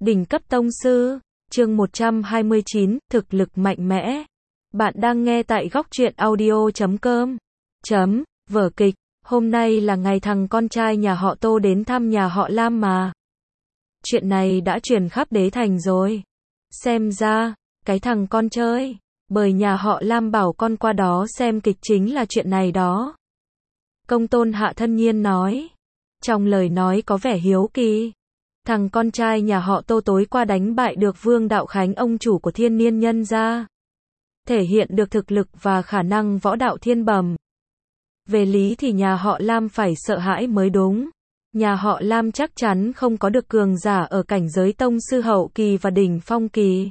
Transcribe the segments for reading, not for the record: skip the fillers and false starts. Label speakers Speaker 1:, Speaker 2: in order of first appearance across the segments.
Speaker 1: Đỉnh cấp tông sư, chương 129, thực lực mạnh mẽ. Bạn đang nghe tại góc truyện audio.com. Vở kịch, hôm nay là ngày thằng con trai nhà họ Tô đến thăm nhà họ Lam mà. Chuyện này đã truyền khắp đế thành rồi. Xem ra, cái thằng con chơi, bởi nhà họ Lam bảo con qua đó xem kịch chính là chuyện này đó. Công tôn Hạ thân nhiên nói. Trong lời nói có vẻ hiếu kỳ. Thằng con trai nhà họ Tô tối qua đánh bại được Vương Đạo Khánh, ông chủ của Thiên Niên Nhân gia. Thể hiện được thực lực và khả năng võ đạo thiên bẩm. Về lý thì nhà họ Lam phải sợ hãi mới đúng. Nhà họ Lam chắc chắn không có được cường giả ở cảnh giới tông sư hậu kỳ và đỉnh phong kỳ.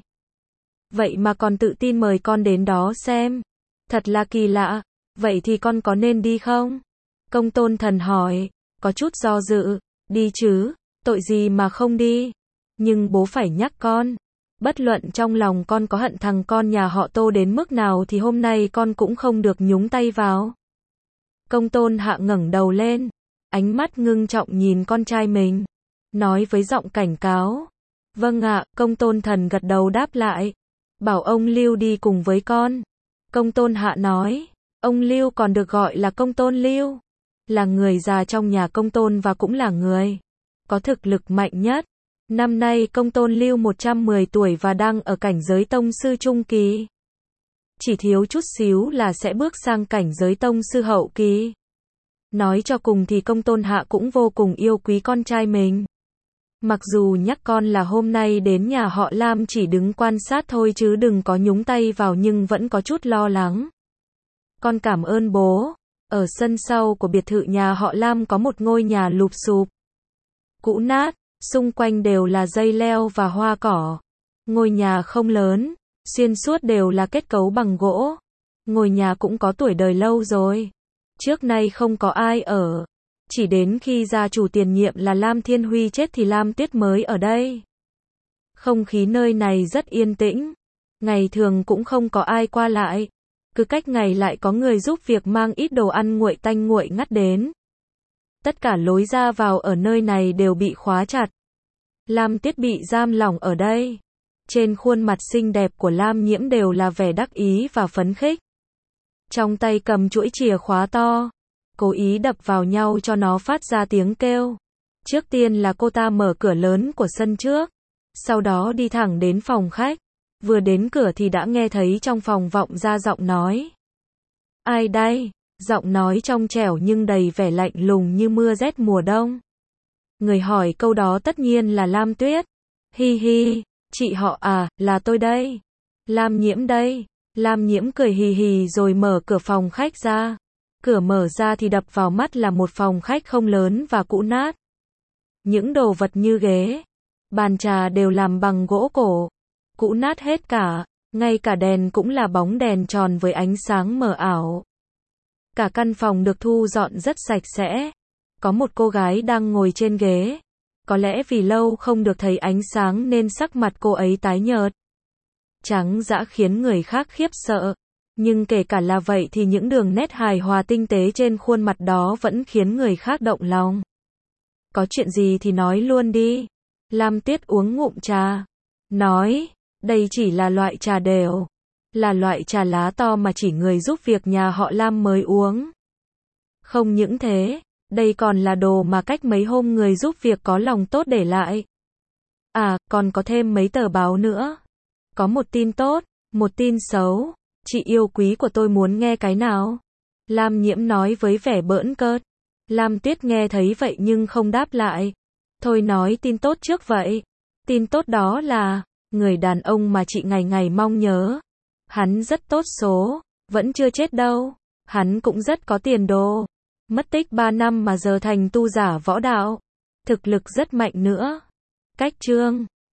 Speaker 1: Vậy mà còn tự tin mời con đến đó xem. Thật là kỳ lạ. Vậy thì con có nên đi không? Công tôn thần hỏi. Có chút do dự. Đi chứ, tội gì mà không đi. Nhưng bố phải nhắc con. Bất luận trong lòng con có hận thằng con nhà họ Tô đến mức nào thì hôm nay con cũng không được nhúng tay vào. Công tôn Hạ ngẩng đầu lên. Ánh mắt ngưng trọng nhìn con trai mình. Nói với giọng cảnh cáo. Vâng ạ, công tôn thần gật đầu đáp lại. Bảo ông Lưu đi cùng với con. Công tôn Hạ nói. Ông Lưu còn được gọi là công tôn Lưu. Là người già trong nhà công tôn và cũng là người có thực lực mạnh nhất. Năm nay công tôn Lưu 110 tuổi và đang ở cảnh giới tông sư trung kỳ. Chỉ thiếu chút xíu là sẽ bước sang cảnh giới tông sư hậu kỳ. Nói cho cùng thì công tôn Hạ cũng vô cùng yêu quý con trai mình. Mặc dù nhắc con là hôm nay đến nhà họ Lam chỉ đứng quan sát thôi chứ đừng có nhúng tay vào, nhưng vẫn có chút lo lắng. Con cảm ơn bố. Ở sân sau của biệt thự nhà họ Lam có một ngôi nhà lụp xụp, cũ nát, xung quanh đều là dây leo và hoa cỏ. Ngôi nhà không lớn, xuyên suốt đều là kết cấu bằng gỗ. Ngôi nhà cũng có tuổi đời lâu rồi. Trước nay không có ai ở. Chỉ đến khi gia chủ tiền nhiệm là Lam Thiên Huy chết thì Lam Tuyết mới ở đây. Không khí nơi này rất yên tĩnh. Ngày thường cũng không có ai qua lại. Cứ cách ngày lại có người giúp việc mang ít đồ ăn nguội tanh nguội ngắt đến. Tất cả lối ra vào ở nơi này đều bị khóa chặt. Lam Tuyết bị giam lỏng ở đây. Trên khuôn mặt xinh đẹp của Lam Nhiễm đều là vẻ đắc ý và phấn khích. Trong tay cầm chuỗi chìa khóa to. Cố ý đập vào nhau cho nó phát ra tiếng kêu. Trước tiên là cô ta mở cửa lớn của sân trước. Sau đó đi thẳng đến phòng khách. Vừa đến cửa thì đã nghe thấy trong phòng vọng ra giọng nói. Ai đây? Giọng nói trong trẻo nhưng đầy vẻ lạnh lùng như mưa rét mùa đông. Người hỏi câu đó tất nhiên là Lam Tuyết. Hi hi, chị họ à, là tôi đây. Lam Nhiễm đây. Lam Nhiễm cười hì hì rồi mở cửa phòng khách ra. Cửa mở ra thì đập vào mắt là một phòng khách không lớn và cũ nát. Những đồ vật như ghế, bàn trà đều làm bằng gỗ cổ. Cũ nát hết cả, ngay cả đèn cũng là bóng đèn tròn với ánh sáng mờ ảo. Cả căn phòng được thu dọn rất sạch sẽ. Có một cô gái đang ngồi trên ghế. Có lẽ vì lâu không được thấy ánh sáng nên sắc mặt cô ấy tái nhợt, trắng dã khiến người khác khiếp sợ. Nhưng kể cả là vậy thì những đường nét hài hòa tinh tế trên khuôn mặt đó vẫn khiến người khác động lòng. Có chuyện gì thì nói luôn đi. Lam Tuyết uống ngụm trà. Nói, đây chỉ là loại trà đều. Là loại trà lá to mà chỉ người giúp việc nhà họ Lam mới uống. Không những thế, đây còn là đồ mà cách mấy hôm người giúp việc có lòng tốt để lại. À, còn có thêm mấy tờ báo nữa. Có một tin tốt, một tin xấu. Chị yêu quý của tôi muốn nghe cái nào? Lam Nhiễm nói với vẻ bỡn cợt. Lam Tuyết nghe thấy vậy nhưng không đáp lại. Thôi nói tin tốt trước vậy. Tin tốt đó là, người đàn ông mà chị ngày ngày mong nhớ. Hắn rất tốt số, vẫn chưa chết đâu. Hắn cũng rất có tiền đồ. Mất tích 3 năm mà giờ thành tu giả võ đạo. Thực lực rất mạnh nữa. Cách chương